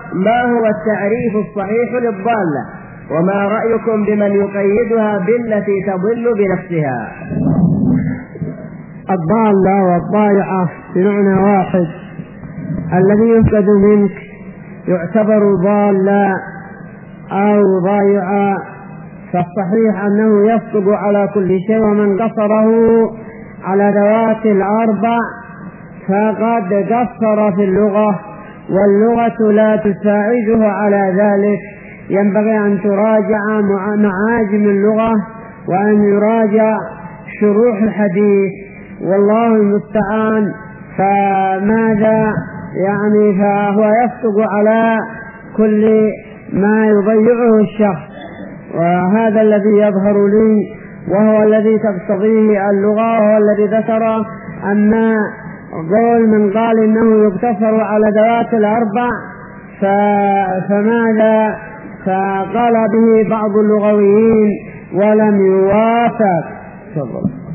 ما هو التعريف الصحيح للضالة؟ وما رأيكم بمن يقيدها بالتي تضل بنفسها؟ الضالة والضائعة بمعنى واحد. الذي يفقد منك يعتبر ضالا أو ضائعا، فالصحيح أنه يصدق على كل شيء، ومن قصره على ذوات الأربع فقد قصر في اللغة، واللغة لا تساعده على ذلك. ينبغي أن تراجع معاجم اللغة وأن يراجع شروح الحديث، والله المستعان. فماذا يعني؟ فهو يصدق على كل ما يضيعه الشخص، وهذا الذي يظهر لي وهو الذي تقتضيه اللغة، وهو الذي ذكر أن قول من قال إنه يقتصر على ذوات الأربع فماذا؟ فقال به بعض اللغويين ولم يوافق.